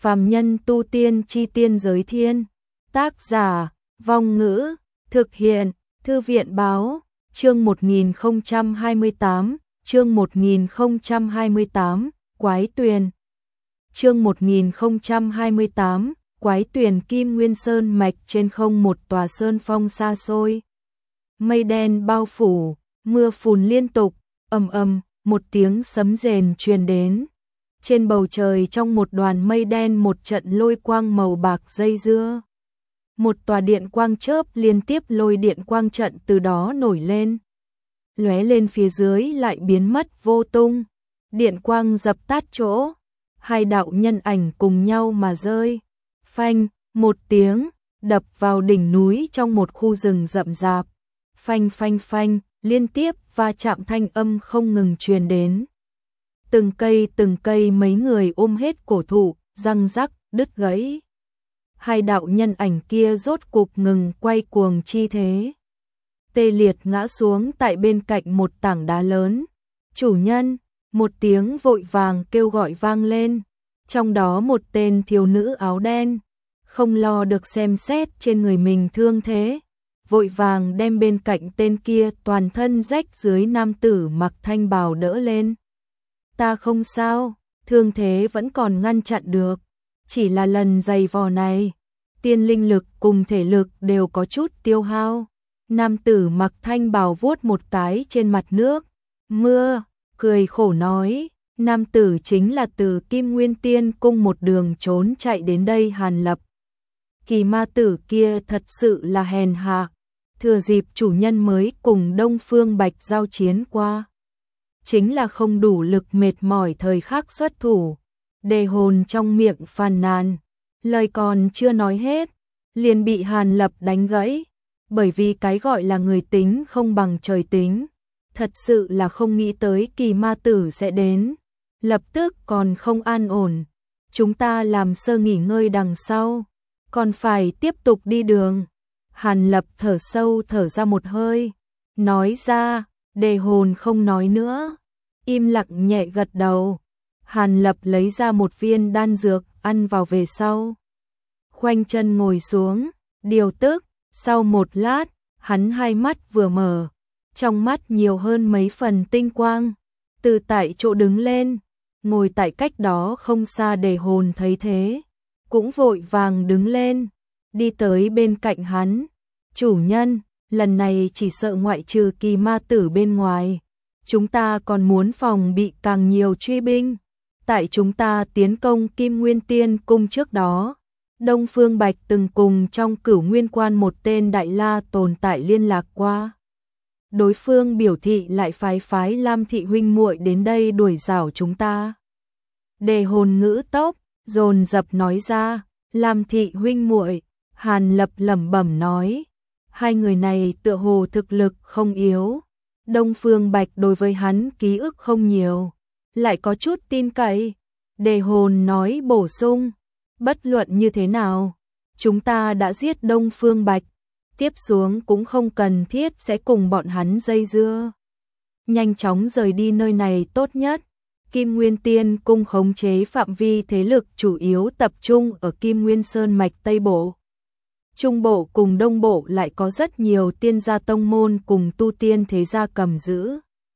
Phàm nhân tu tiên chi tiên giới thiên. Tác giả, Vong Ngữ, thực hiện, Thư viện báo, chương 1028, chương 1028, Quái Tuyền. Chương 1028, Quái Tuyền. Kim Nguyên Sơn mạch trên không một tòa sơn phong xa xôi. Mây đen bao phủ, mưa phùn liên tục, ầm ầm, một tiếng sấm rền truyền đến. Trên bầu trời trong một đoàn mây đen một trận lôi quang màu bạc dây dưa. Một tòa điện quang chớp liên tiếp lôi điện quang trận từ đó nổi lên. Lóe lên phía dưới lại biến mất vô tung. Điện quang dập tắt chỗ. Hai đạo nhân ảnh cùng nhau mà rơi. Phanh, một tiếng, đập vào đỉnh núi trong một khu rừng rậm rạp. Phanh phanh phanh, liên tiếp va chạm thanh âm không ngừng truyền đến. Từng cây mấy người ôm hết cổ thụ, răng rắc, đứt gãy. Hai đạo nhân ảnh kia rốt cục ngừng quay cuồng chi thế. Tê liệt ngã xuống tại bên cạnh một tảng đá lớn. Chủ nhân, một tiếng vội vàng kêu gọi vang lên. Trong đó một tên thiếu nữ áo đen, không lo được xem xét trên người mình thương thế. Vội vàng đem bên cạnh tên kia toàn thân rách dưới nam tử mặc thanh bào đỡ lên. Ta không sao, thương thế vẫn còn ngăn chặn được. Chỉ là lần giày vò này, tiên linh lực cùng thể lực đều có chút tiêu hao. Nam tử mặc thanh bào vuốt một cái trên mặt nước. Mưa, cười khổ nói, nam tử chính là từ Kim Nguyên Tiên cung một đường trốn chạy đến đây Hàn Lập. Kỳ ma tử kia thật sự là hèn hạ. Thừa dịp chủ nhân mới cùng Đông Phương Bạch giao chiến qua. Chính là không đủ lực mệt mỏi thời khắc xuất thủ. Đề Hồn trong miệng phàn nàn. Lời còn chưa nói hết, liền bị Hàn Lập đánh gãy. Bởi vì cái gọi là người tính không bằng trời tính. Thật sự là không nghĩ tới kỳ ma tử sẽ đến. Lập tức còn không an ổn. Chúng ta làm sơ nghỉ ngơi đằng sau. Còn phải tiếp tục đi đường. Hàn Lập thở sâu thở ra một hơi. Nói ra, Đề Hồn không nói nữa. Im lặng nhẹ gật đầu. Hàn Lập lấy ra một viên đan dược ăn vào về sau. Khoanh chân ngồi xuống, điều tức. Sau một lát, hắn hai mắt vừa mở. Trong mắt nhiều hơn mấy phần tinh quang. Từ tại chỗ đứng lên. Ngồi tại cách đó không xa Đề Hồn thấy thế. Cũng vội vàng đứng lên. Đi tới bên cạnh hắn. Chủ nhân, lần này chỉ sợ ngoại trừ kỳ ma tử bên ngoài. Chúng ta còn muốn phòng bị càng nhiều truy binh. Tại chúng ta tiến công Kim Nguyên Tiên cung trước đó. Đông Phương Bạch từng cùng trong Cửu Nguyên Quan một tên Đại La tồn tại liên lạc qua. Đối phương biểu thị lại phái Lam thị huynh muội đến đây đuổi giảo chúng ta. Đề Hồn ngữ tốc, dồn dập nói ra, Lam thị huynh muội. Hàn Lập lẩm bẩm nói, hai người này tựa hồ thực lực không yếu. Đông Phương Bạch đối với hắn ký ức không nhiều, lại có chút tin cậy. Đề Hồn nói bổ sung, bất luận như thế nào, chúng ta đã giết Đông Phương Bạch, tiếp xuống cũng không cần thiết sẽ cùng bọn hắn dây dưa. Nhanh chóng rời đi nơi này tốt nhất. Kim Nguyên Tiên cung khống chế phạm vi thế lực chủ yếu tập trung ở Kim Nguyên Sơn mạch Tây Bộ. Trung Bộ cùng Đông Bộ lại có rất nhiều tiên gia tông môn cùng tu tiên thế gia cầm giữ.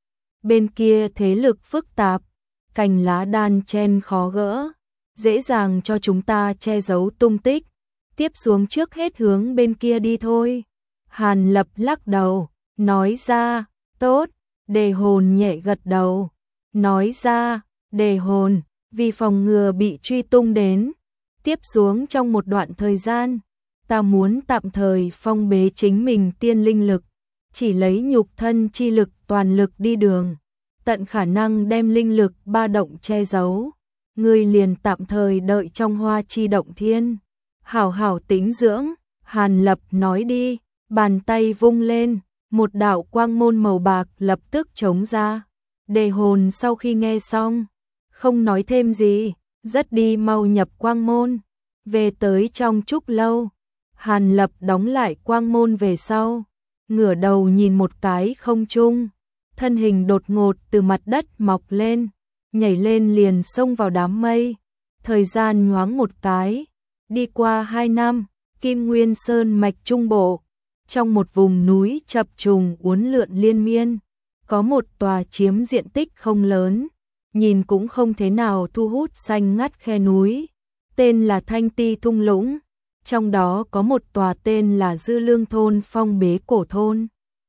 Bên kia thế lực phức tạp, cành lá đan chen khó gỡ, dễ dàng cho chúng ta che giấu tung tích. Tiếp xuống trước hết hướng bên kia đi thôi. Hàn Lập lắc đầu, nói ra, tốt. Đề Hồn nhẹ gật đầu, nói ra, Đề Hồn, vì phòng ngừa bị truy tung đến. Tiếp xuống trong một đoạn thời gian, ta muốn tạm thời phong bế chính mình tiên linh lực, chỉ lấy nhục thân chi lực toàn lực đi đường, tận khả năng đem linh lực ba động che giấu. Ngươi liền tạm thời đợi trong Hoa Chi Động Thiên, hảo hảo tĩnh dưỡng. Hàn Lập nói đi, bàn tay vung lên, một đạo quang môn màu bạc lập tức trống ra. Đề Hồn sau khi nghe xong, không nói thêm gì, rất đi mau nhập quang môn, về tới trong trúc lâu. Hàn Lập đóng lại quang môn về sau, ngửa đầu nhìn một cái không trung, thân hình đột ngột từ mặt đất mọc lên, nhảy lên liền xông vào đám mây. Thời gian nhoáng một cái, đi qua 2 năm, Kim Nguyên Sơn mạch trung bộ, trong một vùng núi chập trùng uốn lượn liên miên, có một tòa chiếm diện tích không lớn, nhìn cũng không thế nào thu hút xanh ngắt khe núi, tên là Thanh Ti thung lũng, trong đó có một tòa tên là Dư Lương thôn phong bế cổ thôn.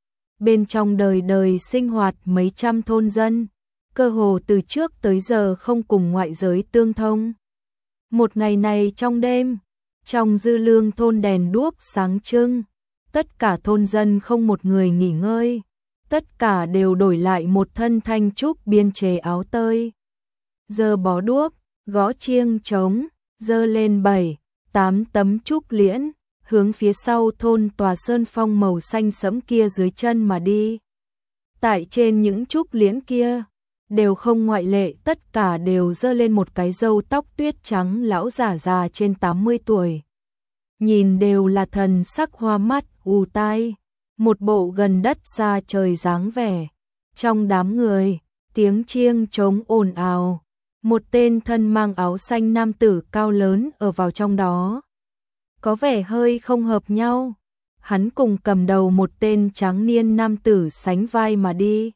Bên trong đời đời sinh hoạt mấy trăm thôn dân, cơ hồ từ trước tới giờ không cùng ngoại giới tương thông. Một ngày này trong đêm, trong Dư Lương thôn đèn đuốc sáng trưng, tất cả thôn dân không một người nghỉ ngơi, tất cả đều đổi lại một thân thanh trúc biên chề áo tơi. Giơ bó đuốc, gõ chiêng trống, giơ lên 7-8 tấm trúc liễn, hướng phía sau thôn tòa sơn phong màu xanh sẫm kia dưới chân mà đi. Tại trên những trúc liễn kia, đều không ngoại lệ, tất cả đều giơ lên một cái râu tóc tuyết trắng lão già già trên 80 tuổi. Nhìn đều là thần sắc hoa mắt, ù tai, một bộ gần đất xa trời dáng vẻ. Trong đám người, tiếng chiêng trống ồn ào, một tên thân mang áo xanh nam tử cao lớn ở vào trong đó. Có vẻ hơi không hợp nhau, hắn cùng cầm đầu một tên tráng niên nam tử sánh vai mà đi.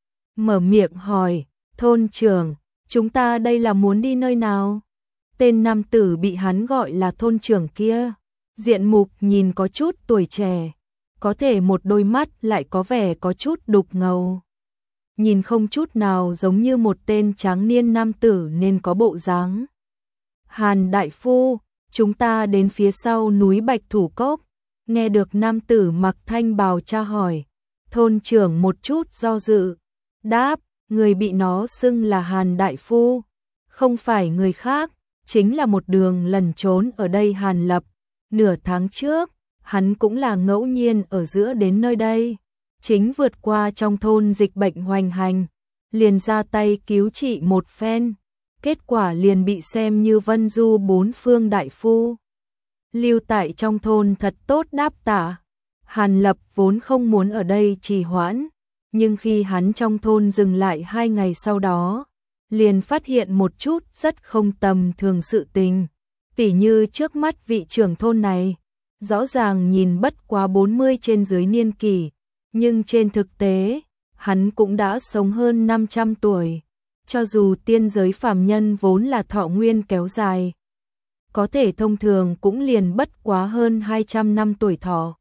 Mở miệng hỏi, thôn trưởng, chúng ta đây là muốn đi nơi nào? Tên nam tử bị hắn gọi là thôn trưởng kia, diện mục nhìn có chút tuổi trẻ, có thể một đôi mắt lại có vẻ có chút đục ngầu. Nhìn không chút nào giống như một tên tráng niên nam tử nên có bộ dáng. Hàn đại phu, chúng ta đến phía sau núi Bạch Thủ Cốc. Nghe được nam tử mặc thanh bào tra hỏi, thôn trưởng một chút do dự, đáp, người bị nó xưng là Hàn đại phu, không phải người khác, chính là một đường lẩn trốn ở đây Hàn Lập. Nửa tháng trước, hắn cũng là ngẫu nhiên ở giữa đến nơi đây, chính vượt qua trong thôn dịch bệnh hoành hành, liền ra tay cứu trị một phen, kết quả liền bị xem như vân du bốn phương đại phu. Lưu tại trong thôn thật tốt đáp tạ. Hàn Lập vốn không muốn ở đây trì hoãn, nhưng khi hắn trong thôn dừng lại 2 ngày sau đó, liền phát hiện một chút rất không tầm thường sự tình. Tỉ như trước mắt vị trưởng thôn này, rõ ràng nhìn bất quá 40 trên dưới niên kỷ, nhưng trên thực tế, hắn cũng đã sống hơn 500 tuổi. Cho dù tiên giới phàm nhân vốn là thọ nguyên kéo dài, có thể thông thường cũng liền bất quá hơn 200 năm tuổi thọ.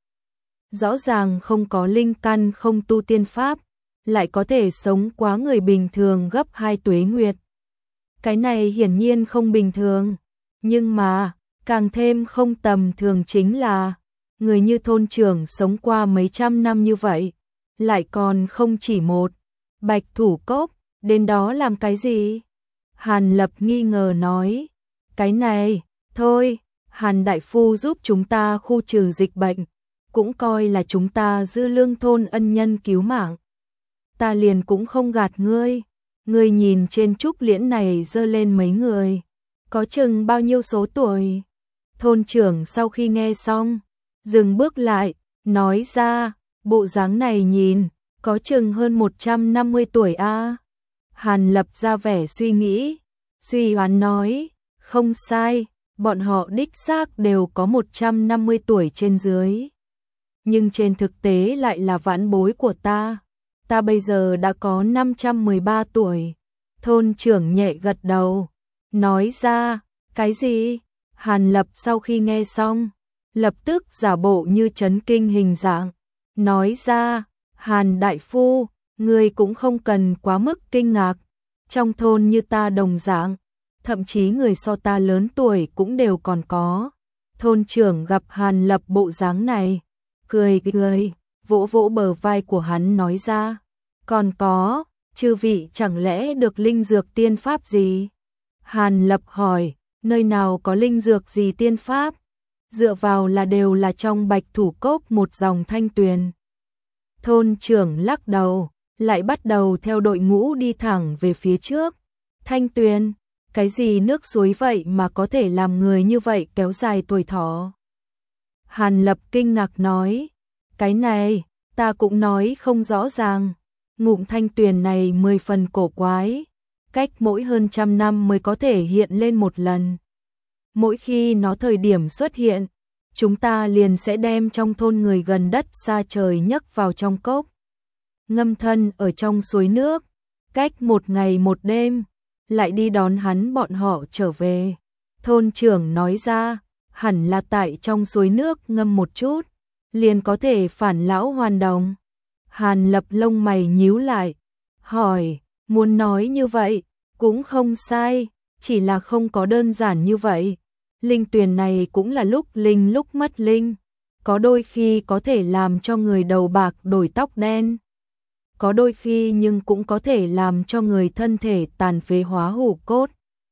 Rõ ràng không có linh căn, không tu tiên pháp, lại có thể sống quá người bình thường gấp 2 tuế nguyệt. Cái này hiển nhiên không bình thường, nhưng mà, càng thêm không tầm thường chính là, người như thôn trưởng sống qua mấy trăm năm như vậy, lại còn không chỉ một. Bạch Thủ Cốc, đến đó làm cái gì? Hàn Lập nghi ngờ nói, cái này, thôi, Hàn đại phu giúp chúng ta khu trừ dịch bệnh, cũng coi là chúng ta Dư Lương thôn ân nhân cứu mạng. Ta liền cũng không gạt ngươi, ngươi nhìn trên trúc liễn này dơ lên mấy người, có chừng bao nhiêu số tuổi? Thôn trưởng sau khi nghe xong, dừng bước lại, nói ra, bộ dáng này nhìn, có chừng hơn 150 tuổi a. Hàn Lập ra vẻ suy nghĩ, suy đoán nói, không sai, bọn họ đích xác đều có 150 tuổi trên dưới. Nhưng trên thực tế lại là vãn bối của ta bây giờ đã có 513 tuổi. Thôn trưởng nhẹ gật đầu, nói ra, cái gì? Hàn Lập sau khi nghe xong, lập tức giả bộ như chấn kinh hình dạng, nói ra, Hàn đại phu, ngươi cũng không cần quá mức kinh ngạc, trong thôn như ta đồng dạng, thậm chí người so ta lớn tuổi cũng đều còn có. Thôn trưởng gặp Hàn Lập bộ dáng này, cười cười, vỗ vỗ bờ vai của hắn nói ra, còn có, chư vị chẳng lẽ được linh dược tiên pháp gì? Hàn Lập hỏi, nơi nào có linh dược gì tiên pháp? Dựa vào là đều là trong Bạch Thủ Cốc một dòng thanh tuyền. Thôn trưởng lắc đầu, lại bắt đầu theo đội ngũ đi thẳng về phía trước. Thanh tuyền, cái gì nước suối vậy mà có thể làm người như vậy kéo dài tuổi thọ? Hàn Lập kinh ngạc nói, cái này, ta cũng nói không rõ ràng. Ngụm thanh tuyền này 10 phần cổ quái, cách mỗi hơn trăm năm mới có thể hiện lên một lần. Mỗi khi nó thời điểm xuất hiện, chúng ta liền sẽ đem trong thôn người gần đất xa trời nhấc vào trong cốc, ngâm thân ở trong suối nước, cách một ngày một đêm, lại đi đón hắn bọn họ trở về. Thôn trưởng nói ra, hẳn là tại trong suối nước ngâm một chút, liền có thể phản lão hoàn đồng. Hàn Lập lông mày nhíu lại, hỏi, muốn nói như vậy, cũng không sai, chỉ là không có đơn giản như vậy. Linh tuyền này cũng là lúc linh lúc mất linh, có đôi khi có thể làm cho người đầu bạc đổi tóc đen, có đôi khi nhưng cũng có thể làm cho người thân thể tàn phế hóa hủ cốt.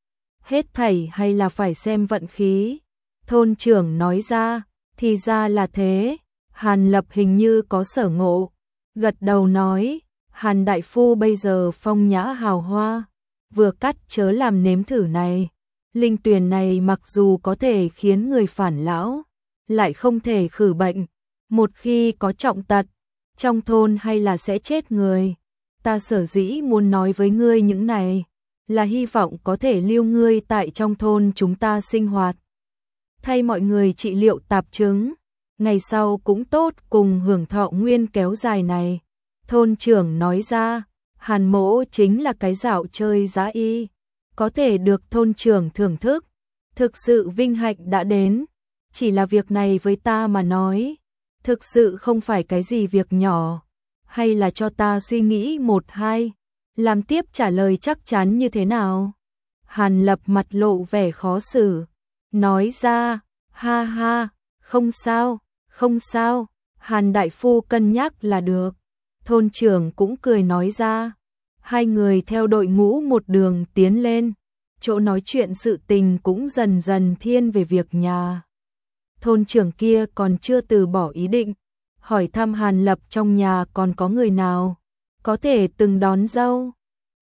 Hết thảy hay là phải xem vận khí. Thôn trưởng nói ra, thì ra là thế. Hàn Lập hình như có sở ngộ, gật đầu nói, Hàn đại phu bây giờ phong nhã hào hoa, vừa cắt chớ làm nếm thử này. Linh tuyền này mặc dù có thể khiến người phản lão, lại không thể khử bệnh, một khi có trọng tật, trong thôn hay là sẽ chết người. Ta sở dĩ muốn nói với ngươi những này, là hy vọng có thể lưu ngươi tại trong thôn chúng ta sinh hoạt, thay mọi người trị liệu tạp chứng, ngày sau cũng tốt cùng hưởng thọ nguyên kéo dài này. Thôn trưởng nói ra, Hàn mỗ chính là cái dạo chơi giá y, có thể được thôn trưởng thưởng thức, thực sự vinh hạnh đã đến, chỉ là việc này với ta mà nói, thực sự không phải cái gì việc nhỏ, hay là cho ta suy nghĩ một hai, làm tiếp trả lời chắc chắn như thế nào. Hàn Lập mặt lộ vẻ khó xử, nói ra, ha ha, không sao, không sao, Hàn đại phu cân nhắc là được. Thôn trưởng cũng cười nói ra, hai người theo đội ngũ một đường tiến lên, chỗ nói chuyện sự tình cũng dần dần thiên về việc nhà. Thôn trưởng kia còn chưa từ bỏ ý định, hỏi thăm Hàn Lập trong nhà còn có người nào có thể từng đón dâu,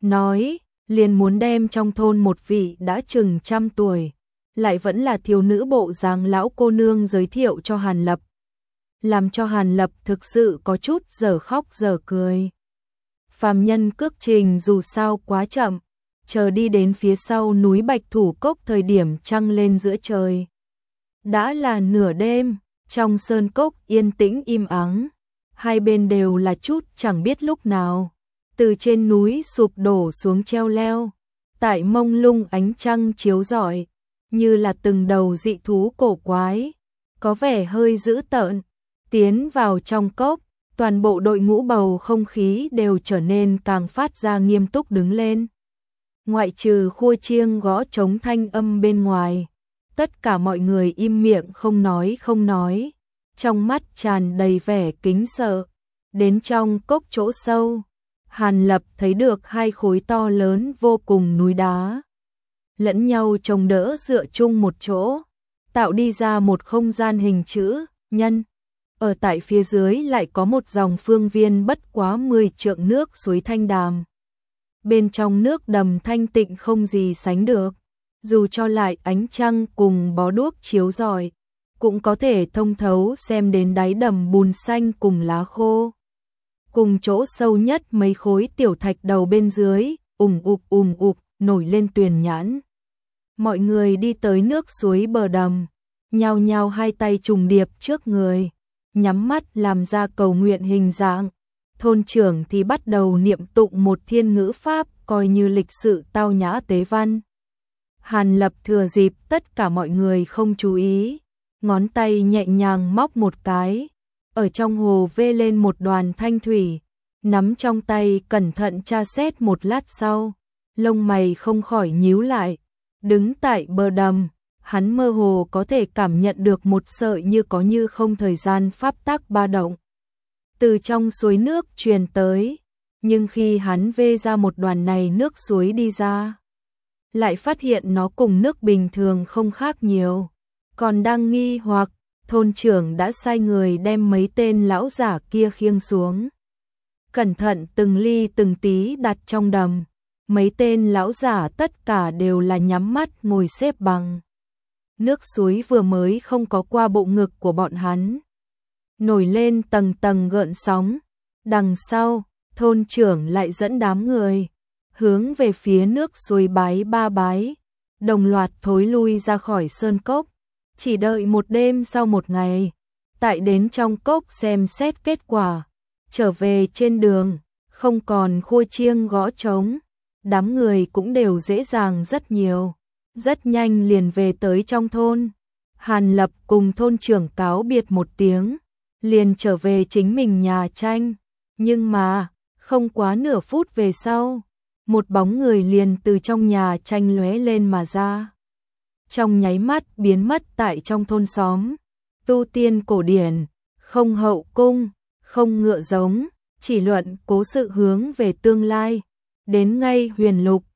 nói liền muốn đem trong thôn một vị đã chừng trăm tuổi, lại vẫn là thiếu nữ bộ dáng lão cô nương giới thiệu cho Hàn Lập, làm cho Hàn Lập thực sự có chút giờ khóc giờ cười. Phàm nhân cước trình dù sao quá chậm, chờ đi đến phía sau núi Bạch Thủ Cốc thời điểm trăng lên giữa trời. Đã là nửa đêm, trong sơn cốc yên tĩnh im ắng, hai bên đều là chút chẳng biết lúc nào, từ trên núi sụp đổ xuống treo leo, tại mông lung ánh trăng chiếu rọi, như là từng đầu dị thú cổ quái, có vẻ hơi dữ tợn. Tiến vào trong cốc, toàn bộ đội ngũ bầu không khí đều trở nên càng phát ra nghiêm túc đứng lên. Ngoại trừ khua chiêng gõ trống thanh âm bên ngoài, tất cả mọi người im miệng không nói, trong mắt tràn đầy vẻ kính sợ. Đến trong cốc chỗ sâu, Hàn Lập thấy được hai khối to lớn vô cùng núi đá, lẫn nhau chống đỡ dựa chung một chỗ, tạo đi ra một không gian hình chữ nhân. Ở tại phía dưới lại có một dòng phương viên bất quá 10 trượng nước suối thanh đàm. Bên trong nước đầm thanh tịnh không gì sánh được, dù cho lại ánh trăng cùng bó đuốc chiếu rọi, cũng có thể thông thấu xem đến đáy đầm bùn xanh cùng lá khô. Cùng chỗ sâu nhất mấy khối tiểu thạch đầu bên dưới, ùm ụp nổi lên tuyền nhãn. Mọi người đi tới nước suối bờ đầm, nhao nhao hai tay trùng điệp trước người, nhắm mắt làm ra cầu nguyện hình dạng. Thôn trưởng thì bắt đầu niệm tụng một thiên ngữ pháp coi như lịch sự tao nhã tế văn. Hàn Lập thừa dịp tất cả mọi người không chú ý, ngón tay nhẹ nhàng móc một cái, ở trong hồ vê lên một đoàn thanh thủy, nắm trong tay cẩn thận tra xét một lát sau, lông mày không khỏi nhíu lại, đứng tại bờ đầm. Hắn mơ hồ có thể cảm nhận được một sợi như có như không thời gian pháp tắc ba động từ trong suối nước truyền tới, nhưng khi hắn vê ra một đoàn này nước suối đi ra, lại phát hiện nó cùng nước bình thường không khác nhiều. Còn đang nghi hoặc, thôn trưởng đã sai người đem mấy tên lão giả kia khiêng xuống, cẩn thận từng ly từng tí đặt trong đầm. Mấy tên lão giả tất cả đều là nhắm mắt ngồi xếp bằng. Nước suối vừa mới không có qua bộ ngực của bọn hắn, nổi lên tầng tầng gợn sóng. Đằng sau, thôn trưởng lại dẫn đám người hướng về phía nước suối bái ba bái, đồng loạt thối lui ra khỏi sơn cốc, chỉ đợi một đêm sau một ngày, tại đến trong cốc xem xét kết quả, trở về trên đường, không còn khua chiêng gõ trống, đám người cũng đều dễ dàng rất nhiều, rất nhanh liền về tới trong thôn. Hàn Lập cùng thôn trưởng cáo biệt một tiếng, liền trở về chính mình nhà tranh, nhưng mà, không quá nửa phút về sau, một bóng người liền từ trong nhà tranh lóe lên mà ra. Trong nháy mắt biến mất tại trong thôn xóm, tu tiên cổ điển, không hậu cung, không ngựa giống, chỉ luận cố sự hướng về tương lai, đến ngay huyền lục,